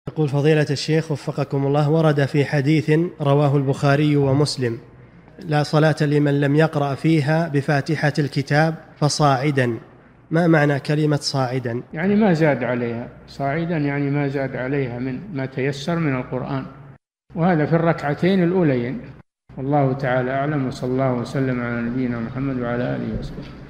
يقول فضيلة الشيخ وفقكم الله، ورد في حديث رواه البخاري ومسلم: لا صلاة لمن لم يقرأ فيها بفاتحة الكتاب فصاعدا. ما معنى كلمة صاعدا؟ يعني ما زاد عليها. صاعدا يعني ما زاد عليها من ما تيسر من القرآن، وهذا في الركعتين الأولين. والله تعالى أعلم، وصلى الله وسلم على نبينا محمد وعلى آله وصحبه.